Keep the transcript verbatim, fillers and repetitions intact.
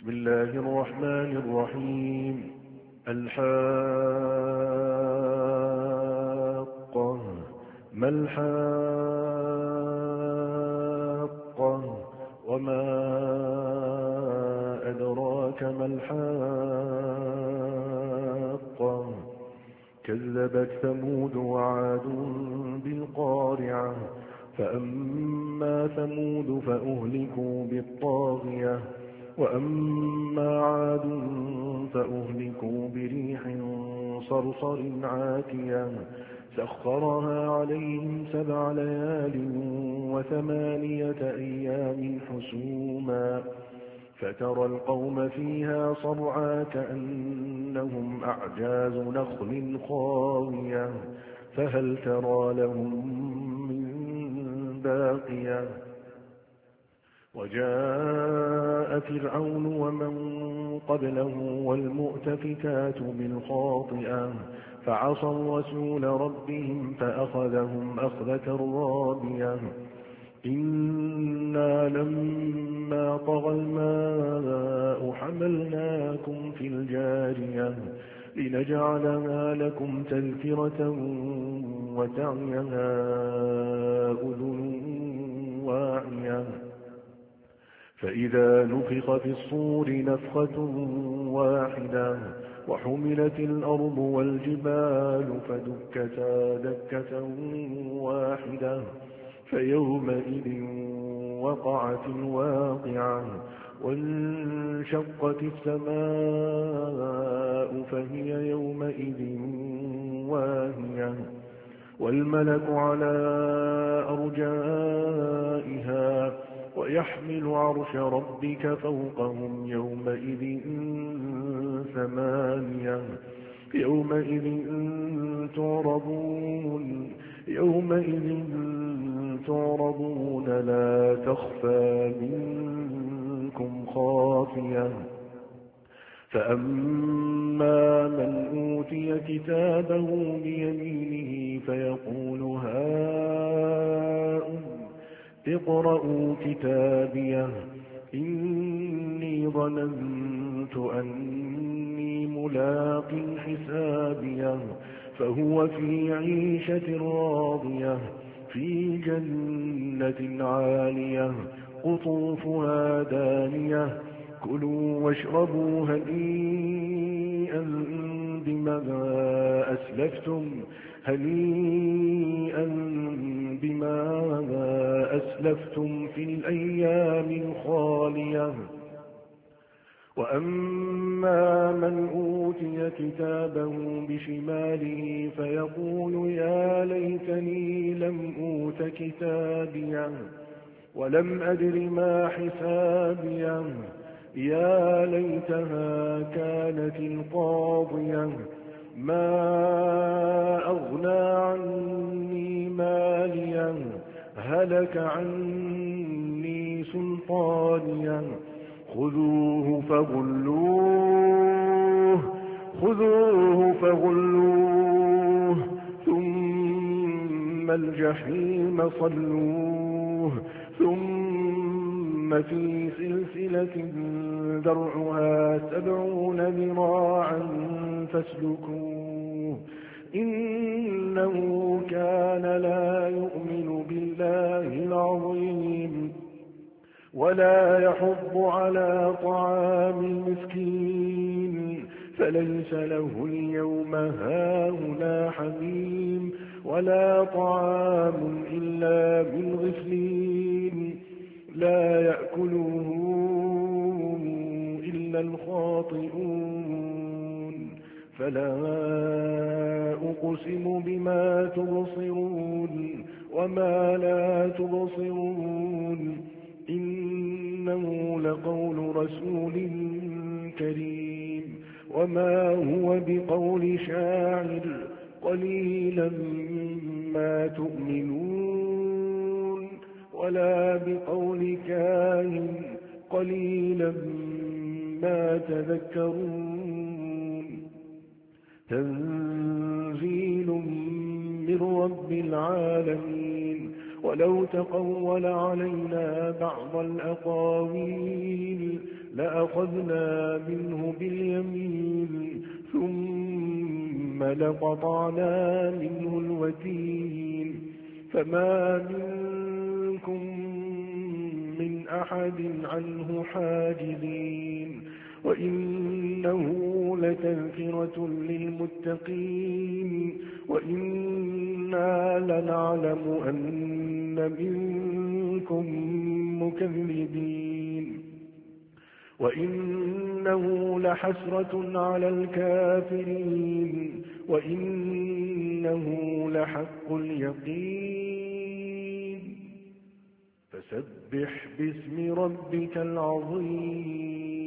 بسم الله الرحمن الرحيم. الحاقة. ما الحاقة وما أدراك ما الحاقة. كذبت ثمود وعاد بالقارعة. فأما ثمود فأهلكوا بالطاغية وأما عاد فأهلكوا بريح صرصر عاتية سخرها عليهم سبع ليال وثمانية أيام حسوما فترى القوم فيها صرعى كأنهم أعجاز نخل خاوية فهل ترى لهم من باقية. وجاء فرعون ومن قبله والمؤتفكات بالخاطئة فعصوا رسول ربهم فأخذهم أخذة رابية. إنا لما طغى الماء حملناكم في الجارية لنجعلها لكم تذكرة وتعيها أذن واعية. فإذا نفخ في الصور نفخة واحدة وحملت الأرض والجبال فدكتا دكة واحدة فيومئذ وقعت الواقعة وانشقت السماء فهي يومئذ واهية والملك على أرجائها ويحمل عرش ربك فوقهم يومئذ ثمانية يومئذ تعرضون يومئذ تعرضون لا تخفى منكم خافية. فأما من أوتي كتابه بيمينه فيقول هاؤم اقرءوا كتابيه إني ظننت أني ملاق حسابيه فهو في عيشة راضية في جنة عالية قطوفها دانية كلوا واشربوا هنيئا بما أسلفتم هنيئا بما أسلفتم في الأيام الخالية. وأما من أوتي كتابه بشماله فيقول يا ليتني لم أوت كتابيه ولم أدر ما حسابيه يا ليتها كانت القاضية ما أغنى عني ماليه هلك عني سلطانيه خذوه فغلوه خذوه فغلوه ثم الجحيم صلوه ثم في سلسلة ذرعها سبعون ذراعا فاسلكوه إنه كان لا يؤمن بالله العظيم ولا يحض على طعام المسكين فليس له اليوم هاهنا حميم ولا طعام إلا من غسلين لا يأكله إلا الخاطئون. فلا أقسم بما تبصرون وما لا تبصرون إنه لقول رسول كريم وما هو بقول شاعر قليلا ما تؤمنون ولا بقول كاهن قليلا ما تذكرون. تنزيل من رب العالمين ولو تقول علينا بعض الأقاويل لأخذنا منه باليمين ثم لقطعنا منه الوتين فما منكم من أحد عنه حاجزين وإنه لتذكرة للمتقين وإنا لنعلم أن منكم مكذبين وإنه لحسرة على الكافرين وإنه لحق اليقين فسبح باسم ربك العظيم